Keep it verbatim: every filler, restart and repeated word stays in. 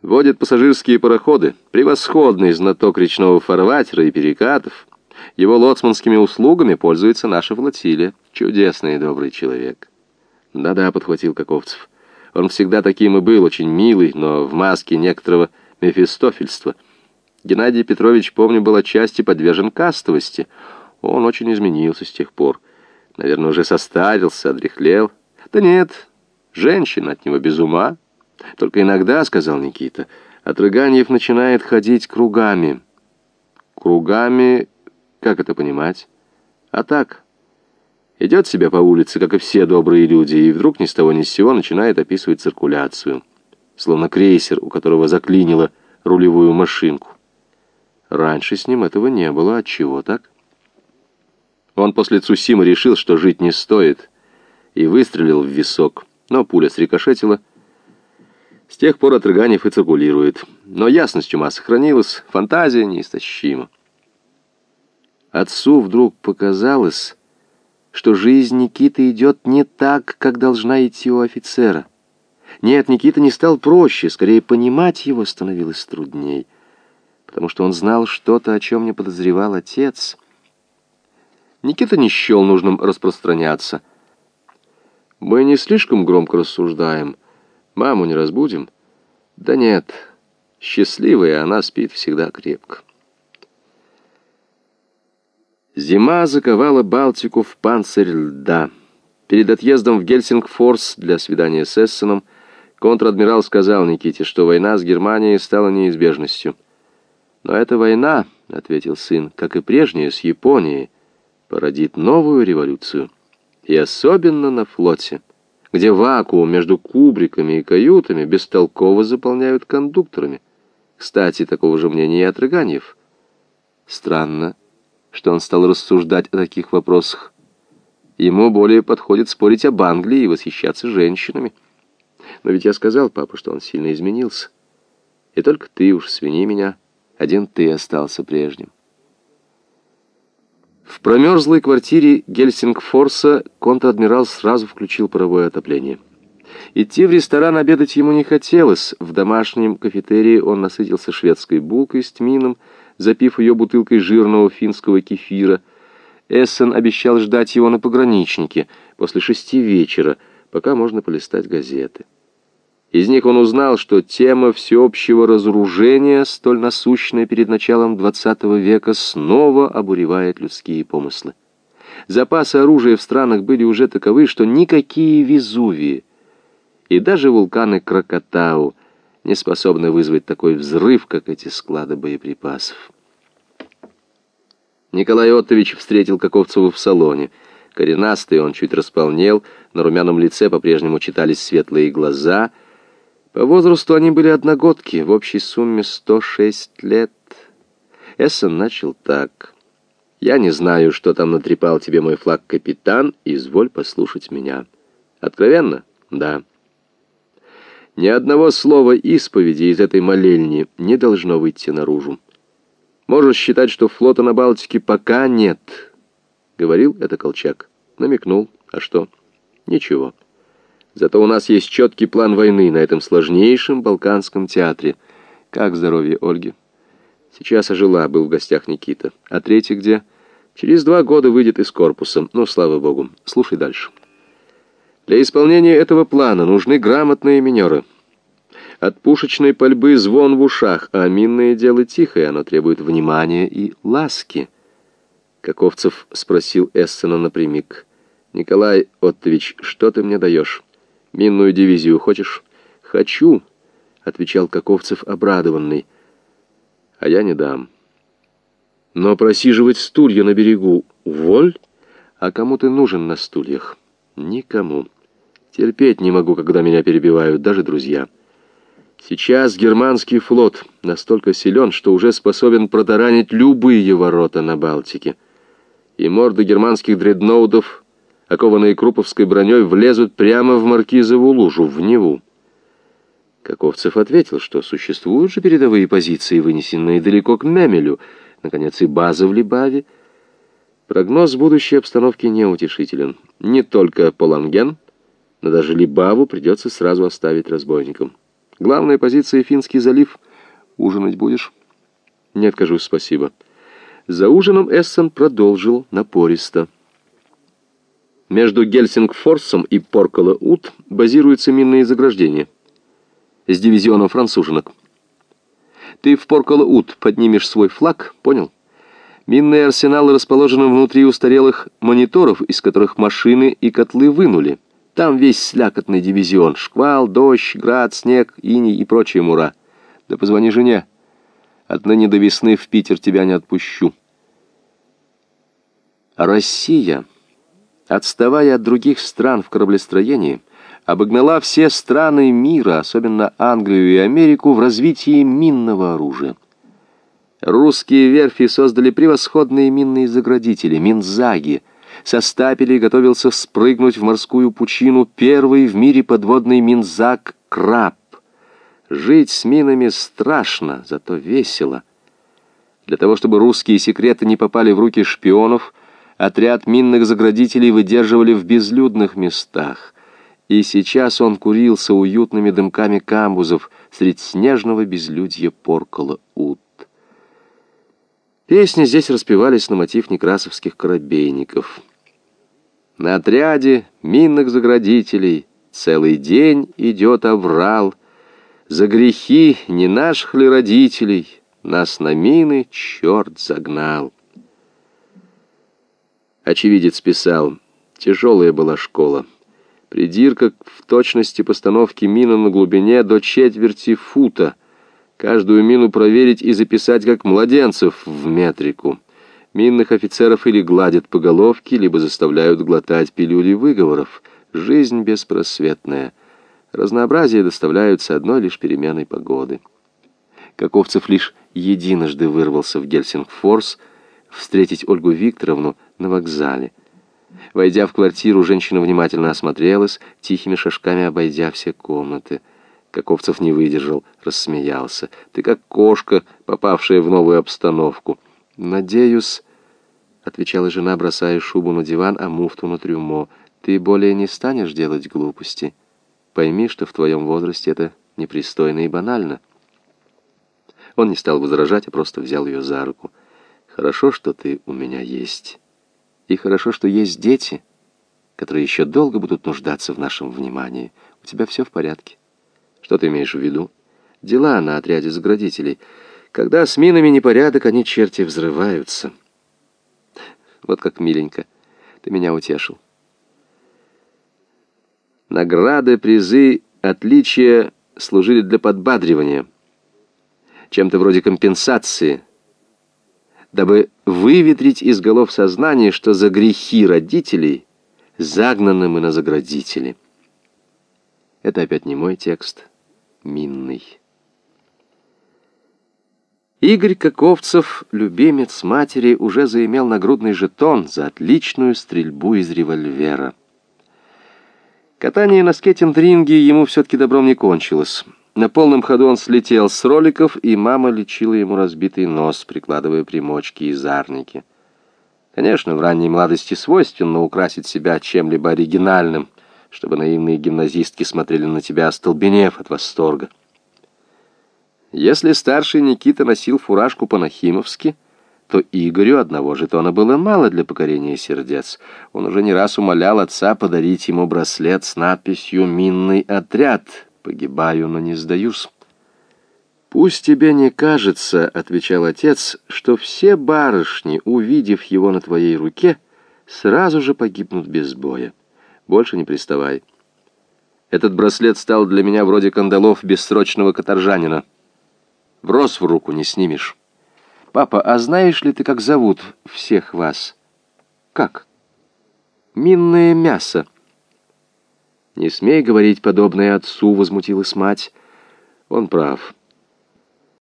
Водит пассажирские пароходы, превосходный знаток речного фарватера и перекатов. Его лоцманскими услугами пользуется наша флотилия. Чудесный и добрый человек. Да-да, подхватил Каковцев. Он всегда таким и был, очень милый, но в маске некоторого мефистофельства. Геннадий Петрович, помню, был отчасти подвержен кастовости. Он очень изменился с тех пор. Наверное, уже состарился, одряхлел. Да нет, женщина от него без ума. Только иногда, сказал Никита, Отрыганьев начинает ходить кругами. Кругами, как это понимать? А так, идет себя по улице, как и все добрые люди, и вдруг ни с того ни с сего начинает описывать циркуляцию. Словно крейсер, у которого заклинило рулевую машинку. Раньше с ним этого не было. Отчего так? Он после Цусимы решил, что жить не стоит, и выстрелил в висок, но пуля срикошетила. С тех пор Отрыганьев и циркулирует. Но ясность ума сохранилась, фантазия неистощима. Отцу вдруг показалось, что жизнь Никиты идет не так, как должна идти у офицера. Нет, Никита не стал проще, скорее понимать его становилось трудней, потому что он знал что-то, о чем не подозревал отец. Никита не счел нужным распространяться. «Мы не слишком громко рассуждаем. Маму не разбудим?» «Да нет, счастливая, она спит всегда крепко». Зима заковала Балтику в панцирь льда. Перед отъездом в Гельсингфорс для свидания с Эссеном контр-адмирал сказал Никите, что война с Германией стала неизбежностью. «Но эта война, — ответил сын, — как и прежняя с Японией, породит новую революцию. И особенно на флоте, где вакуум между кубриками и каютами бестолково заполняют кондукторами. Кстати, такого же мнения и Отрыганьев. Странно, что он стал рассуждать о таких вопросах. Ему более подходит спорить об Англии и восхищаться женщинами. Но ведь я сказал, папа, что он сильно изменился. И только ты уж, свини меня, один ты остался прежним». В промерзлой квартире Гельсингфорса контр-адмирал сразу включил паровое отопление. Идти в ресторан обедать ему не хотелось. В домашнем кафетерии он насытился шведской булкой с тмином, запив ее бутылкой жирного финского кефира. Эссен обещал ждать его на пограничнике после шести вечера, пока можно полистать газеты. Из них он узнал, что тема всеобщего разоружения, столь насущная перед началом двадцатого века, снова обуревает людские помыслы. Запасы оружия в странах были уже таковы, что никакие Везувии и даже вулканы Кракатау не способны вызвать такой взрыв, как эти склады боеприпасов. Николай Оттович встретил Каковцева в салоне. Коренастый, он чуть располнел, на румяном лице по-прежнему читались светлые глаза. По возрасту они были одногодки, в общей сумме сто шесть лет. Эссен начал так. «Я не знаю, что там натрепал тебе мой флаг-капитан, изволь послушать меня». «Откровенно?» «Да». «Ни одного слова исповеди из этой молельни не должно выйти наружу. Можешь считать, что флота на Балтике пока нет». Говорил это Колчак. Намекнул. А что? Ничего. Зато у нас есть четкий план войны на этом сложнейшем Балканском театре. Как здоровье Ольги? Сейчас ожила, был в гостях Никита. А третий где? Через два года выйдет из корпуса. Ну, слава богу. Слушай дальше. Для исполнения этого плана нужны грамотные минеры. От пушечной пальбы звон в ушах, а минное дело тихое, оно требует внимания и ласки. Каковцев спросил Эссена напрямик. «Николай Оттович, что ты мне даешь? Минную дивизию хочешь?» «Хочу», — отвечал Каковцев обрадованный. «А я не дам». «Но просиживать стулья на берегу воль? А кому ты нужен на стульях?» «Никому. Терпеть не могу, когда меня перебивают, даже друзья. Сейчас германский флот настолько силен, что уже способен протаранить любые ворота на Балтике. И морды германских дредноутов, окованные круповской броней, влезут прямо в Маркизову лужу, в Неву». Каковцев ответил, что существуют же передовые позиции, вынесенные далеко к Мемелю, наконец и база в Либаве. Прогноз будущей обстановки неутешителен. Не только Поланген, но даже Либаву придется сразу оставить разбойникам. Главная позиция — Финский залив. Ужинать будешь? Не откажусь, спасибо. За ужином Эссен продолжил напористо. Между Гельсингфорсом и Поркала-Ут базируются минные заграждения с дивизионом француженок. Ты в Поркала-Ут поднимешь свой флаг, понял? Минные арсеналы расположены внутри устарелых мониторов, из которых машины и котлы вынули. Там весь слякотный дивизион. Шквал, дождь, град, снег, иней и прочая мура. Да позвони жене. Отныне до весны в Питер тебя не отпущу. Россия, отставая от других стран в кораблестроении, обогнала все страны мира, особенно Англию и Америку, в развитии минного оружия. Русские верфи создали превосходные минные заградители, минзаги. Со стапелей готовился спрыгнуть в морскую пучину первый в мире подводный минзаг «Краб». Жить с минами страшно, зато весело. Для того, чтобы русские секреты не попали в руки шпионов, отряд минных заградителей выдерживали в безлюдных местах. И сейчас он курился уютными дымками камбузов средь снежного безлюдья Поркала-Ут. Песни здесь распевались на мотив некрасовских корабейников. На отряде минных заградителей целый день идет аврал. За грехи не наших ли родителей нас на мины черт загнал. Очевидец писал: тяжелая была школа. Придирка в точности постановки мины на глубине до четверти фута. Каждую мину проверить и записать как младенцев в метрику. Минных офицеров или гладят по головке, либо заставляют глотать пилюли выговоров. Жизнь беспросветная. Разнообразие доставляются одной лишь переменой погоды. Каковцев лишь единожды вырвался в Гельсингфорс встретить Ольгу Викторовну на вокзале. Войдя в квартиру, женщина внимательно осмотрелась, тихими шажками обойдя все комнаты. Каковцев не выдержал, рассмеялся. «Ты как кошка, попавшая в новую обстановку». «Надеюсь», — отвечала жена, бросая шубу на диван, а муфту на трюмо, «ты более не станешь делать глупости. Пойми, что в твоем возрасте это непристойно и банально». Он не стал возражать, а просто взял ее за руку. «Хорошо, что ты у меня есть. И хорошо, что есть дети, которые еще долго будут нуждаться в нашем внимании. У тебя все в порядке». «Что ты имеешь в виду?» «Дела на отряде заградителей. Когда с минами непорядок, они, черти, взрываются». «Вот как миленько. Ты меня утешил». Награды, призы, отличия служили для подбадривания, чем-то вроде компенсации, дабы выветрить из голов сознание, что за грехи родителей загнаны мы на заградители. Это опять не мой текст, минный. Игорь Каковцев, любимец матери, уже заимел нагрудный жетон за отличную стрельбу из револьвера. Катание на скейтинг-ринге ему все-таки добром не кончилось. На полном ходу он слетел с роликов, и мама лечила ему разбитый нос, прикладывая примочки и зарники. Конечно, в ранней молодости свойственно украсить себя чем-либо оригинальным, чтобы наивные гимназистки смотрели на тебя, остолбенев от восторга. Если старший Никита носил фуражку по-нахимовски, то Игорю одного жетона было мало для покорения сердец. Он уже не раз умолял отца подарить ему браслет с надписью «Минный отряд». «Погибаю, но не сдаюсь». «Пусть тебе не кажется, — отвечал отец, — что все барышни, увидев его на твоей руке, сразу же погибнут без боя. Больше не приставай. Этот браслет стал для меня вроде кандалов бессрочного каторжанина. Врос в руку не снимешь. Папа, а знаешь ли ты, как зовут всех вас?» «Как?» «Минное мясо». «Не смей говорить подобное отцу», — возмутилась мать. «Он прав.